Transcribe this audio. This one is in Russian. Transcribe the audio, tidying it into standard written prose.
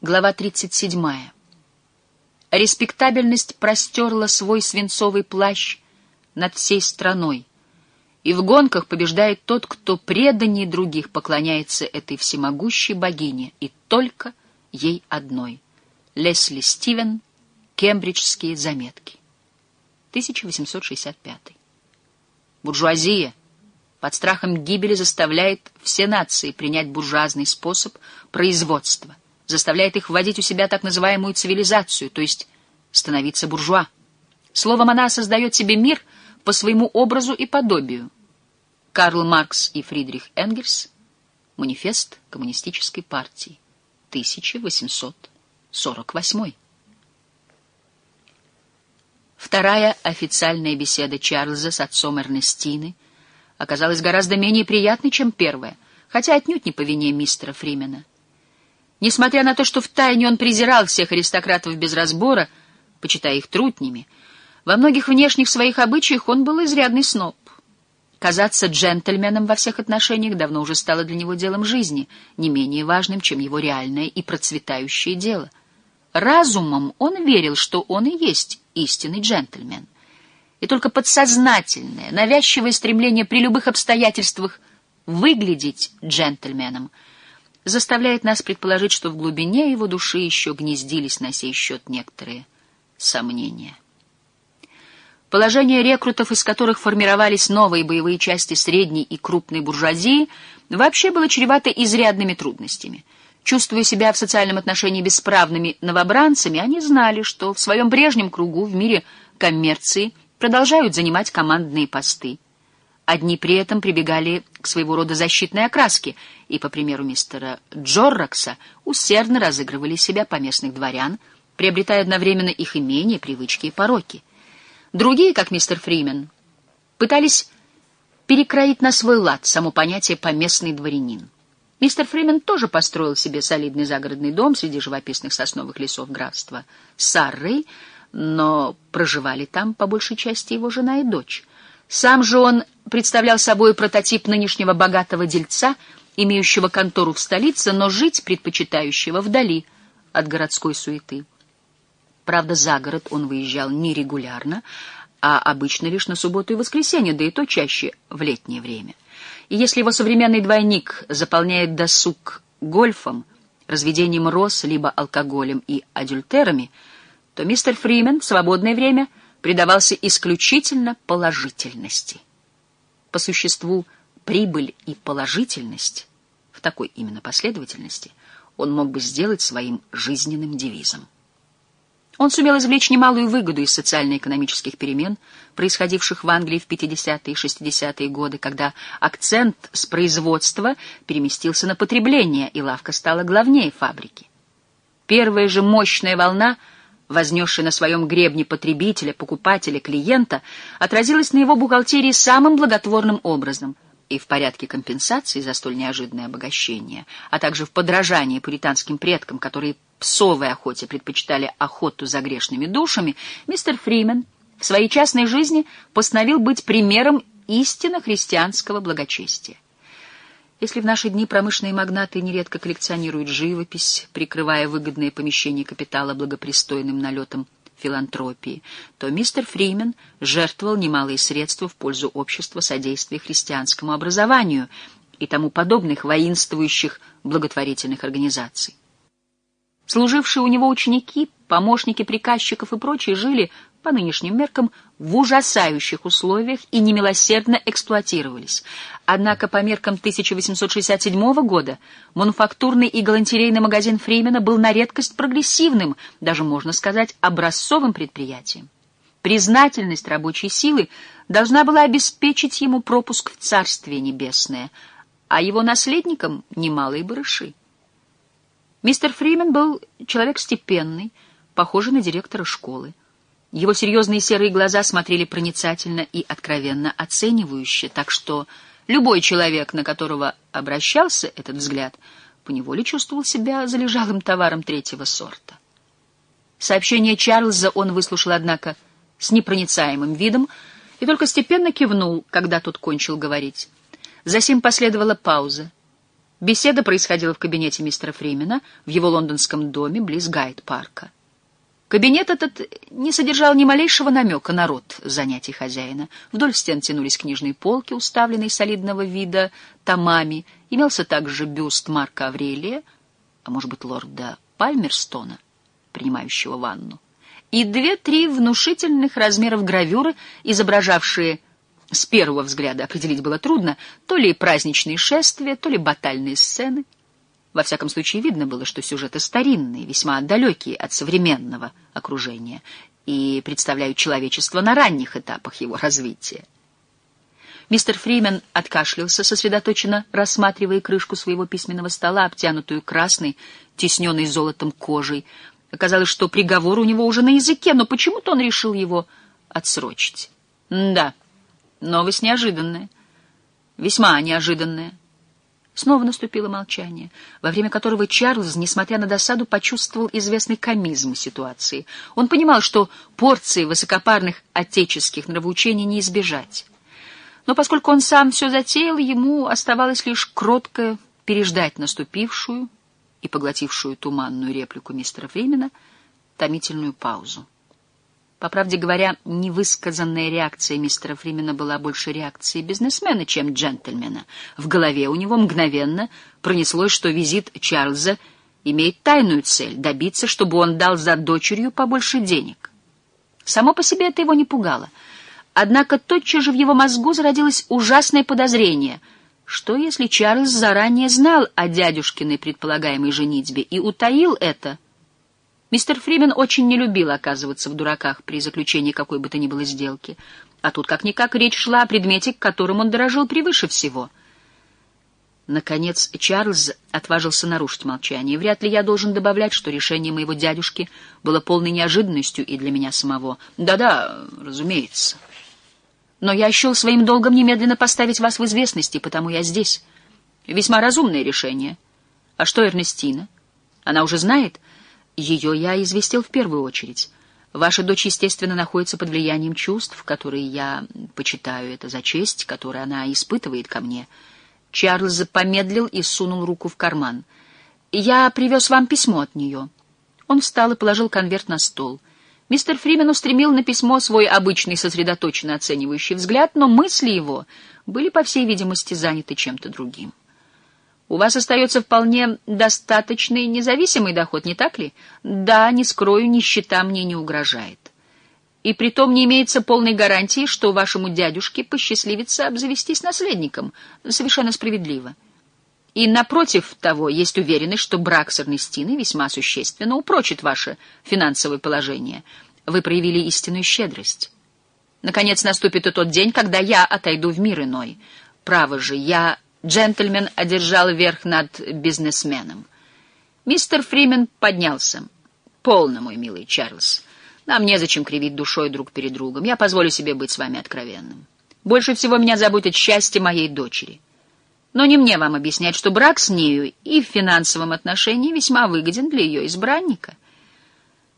Глава 37. Респектабельность простерла свой свинцовый плащ над всей страной, и в гонках побеждает тот, кто преданнее других поклоняется этой всемогущей богине, и только ей одной. Лесли Стивен, «Кембриджские заметки», 1865. Буржуазия под страхом гибели заставляет все нации принять буржуазный способ производства, заставляет их вводить у себя так называемую цивилизацию, то есть становиться буржуа. Словом, она создает себе мир по своему образу и подобию. Карл Маркс и Фридрих Энгельс. Манифест коммунистической партии. 1848. Вторая официальная беседа Чарльза с отцом Эрнестины оказалась гораздо менее приятной, чем первая, хотя отнюдь не по вине мистера Фримена. Несмотря на то, что втайне он презирал всех аристократов без разбора, почитая их трутнями, во многих внешних своих обычаях он был изрядный сноб. Казаться джентльменом во всех отношениях давно уже стало для него делом жизни, не менее важным, чем его реальное и процветающее дело. Разумом он верил, что он и есть истинный джентльмен. И только подсознательное, навязчивое стремление при любых обстоятельствах выглядеть джентльменом заставляет нас предположить, что в глубине его души еще гнездились на сей счет некоторые сомнения. Положение рекрутов, из которых формировались новые боевые части средней и крупной буржуазии, вообще было чревато изрядными трудностями. Чувствуя себя в социальном отношении бесправными новобранцами, они знали, что в своем прежнем кругу в мире коммерции продолжают занимать командные посты. Одни при этом прибегали к своего рода защитной окраске и, по примеру мистера Джоррокса, усердно разыгрывали себя поместных дворян, приобретая одновременно их имения, привычки и пороки. Другие, как мистер Фримен, пытались перекроить на свой лад само понятие «поместный дворянин». Мистер Фримен тоже построил себе солидный загородный дом среди живописных сосновых лесов графства Саррей, но проживали там по большей части его жена и дочь. Сам же он представлял собой прототип нынешнего богатого дельца, имеющего контору в столице, но жить предпочитающего вдали от городской суеты. Правда, за город он выезжал не регулярно, а обычно лишь на субботу и воскресенье, да и то чаще в летнее время. И если его современный двойник заполняет досуг гольфом, разведением роз, либо алкоголем и адюльтерами, то мистер Фримен в свободное время предавался исключительно положительности. По существу, прибыль и положительность, в такой именно последовательности, он мог бы сделать своим жизненным девизом. Он сумел извлечь немалую выгоду из социально-экономических перемен, происходивших в Англии в 50-е и 60-е годы, когда акцент с производства переместился на потребление, и лавка стала главнее фабрики. Первая же мощная волна, вознесшая на своем гребне потребителя, покупателя, клиента, отразилась на его бухгалтерии самым благотворным образом и в порядке компенсации за столь неожиданное обогащение, а также в подражании пуританским предкам, которые псовой охоте предпочитали охоту за грешными душами, мистер Фримен в своей частной жизни постановил быть примером истинно христианского благочестия. Если в наши дни промышленные магнаты нередко коллекционируют живопись, прикрывая выгодные помещения капитала благопристойным налетом филантропии, то мистер Фримен жертвовал немалые средства в пользу общества содействия христианскому образованию и тому подобных воинствующих благотворительных организаций. Служившие у него ученики, помощники приказчиков и прочие жили, по нынешним меркам, в ужасающих условиях и немилосердно эксплуатировались. Однако по меркам 1867 года мануфактурный и галантерейный магазин Фримена был на редкость прогрессивным, даже, можно сказать, образцовым предприятием. Признательность рабочей силы должна была обеспечить ему пропуск в Царствие Небесное, а его наследникам — немалые барыши. Мистер Фримен был человек степенный, похожий на директора школы. Его серьезные серые глаза смотрели проницательно и откровенно оценивающе, так что любой человек, на которого обращался этот взгляд, поневоле чувствовал себя залежалым товаром третьего сорта. Сообщение Чарльза он выслушал, однако, с непроницаемым видом и только степенно кивнул, когда тот кончил говорить. Засим последовала пауза. Беседа происходила в кабинете мистера Фримена в его лондонском доме близ Гайд-парка. Кабинет этот не содержал ни малейшего намека на род занятий хозяина. Вдоль стен тянулись книжные полки, уставленные солидного вида томами. Имелся также бюст Марка Аврелия, а может быть лорда Пальмерстона, принимающего ванну, и 2-3 внушительных размеров гравюры, изображавшие, с первого взгляда определить было трудно, то ли праздничные шествия, то ли батальные сцены. Во всяком случае, видно было, что сюжеты старинные, весьма далекие от современного окружения и представляют человечество на ранних этапах его развития. Мистер Фримен откашлялся, сосредоточенно рассматривая крышку своего письменного стола, обтянутую красной, тисненной золотом кожей. Оказалось, что приговор у него уже на языке, но почему-то он решил его отсрочить. Да, новость неожиданная, весьма неожиданная. Снова наступило молчание, во время которого Чарльз, несмотря на досаду, почувствовал известный комизм ситуации. Он понимал, что порции высокопарных отеческих нравоучений не избежать. Но поскольку он сам все затеял, ему оставалось лишь кротко переждать наступившую и поглотившую туманную реплику мистера Фримена томительную паузу. По правде говоря, невысказанная реакция мистера Фримена была больше реакцией бизнесмена, чем джентльмена. В голове у него мгновенно пронеслось, что визит Чарльза имеет тайную цель — добиться, чтобы он дал за дочерью побольше денег. Само по себе это его не пугало. Однако тотчас же в его мозгу зародилось ужасное подозрение. Что, если Чарльз заранее знал о дядюшкиной предполагаемой женитьбе и утаил это? Мистер Фримен очень не любил оказываться в дураках при заключении какой бы то ни было сделки. А тут как-никак речь шла о предмете, которым он дорожил превыше всего. Наконец Чарльз отважился нарушить молчание. Вряд ли я должен добавлять, что решение моего дядюшки было полной неожиданностью и для меня самого. Да-да, разумеется. Но я счел своим долгом немедленно поставить вас в известность, и потому я здесь. Весьма разумное решение. А что Эрнестина? Она уже знает? Ее я известил в первую очередь. Ваша дочь, естественно, находится под влиянием чувств, которые я почитаю это за честь, которую она испытывает ко мне. Чарльз помедлил и сунул руку в карман. «Я привез вам письмо от нее». Он встал и положил конверт на стол. Мистер Фримен устремил на письмо свой обычный сосредоточенно оценивающий взгляд, но мысли его были, по всей видимости, заняты чем-то другим. «У вас остается вполне достаточный независимый доход, не так ли? Да, не скрою, нищета мне не угрожает. И притом не имеется полной гарантии, что вашему дядюшке посчастливится обзавестись наследником. Совершенно справедливо. И напротив того, есть уверенность, что брак с Эрнестиной весьма существенно упрочит ваше финансовое положение. Вы проявили истинную щедрость. Наконец наступит и тот день, когда я отойду в мир иной. Право же, я... Джентльмен одержал верх над бизнесменом. Мистер Фримен поднялся. «Полно, мой милый Чарльз. Нам незачем кривить душой друг перед другом. Я позволю себе быть с вами откровенным. Больше всего меня заботит счастье моей дочери. Но не мне вам объяснять, что брак с нею и в финансовом отношении весьма выгоден для ее избранника».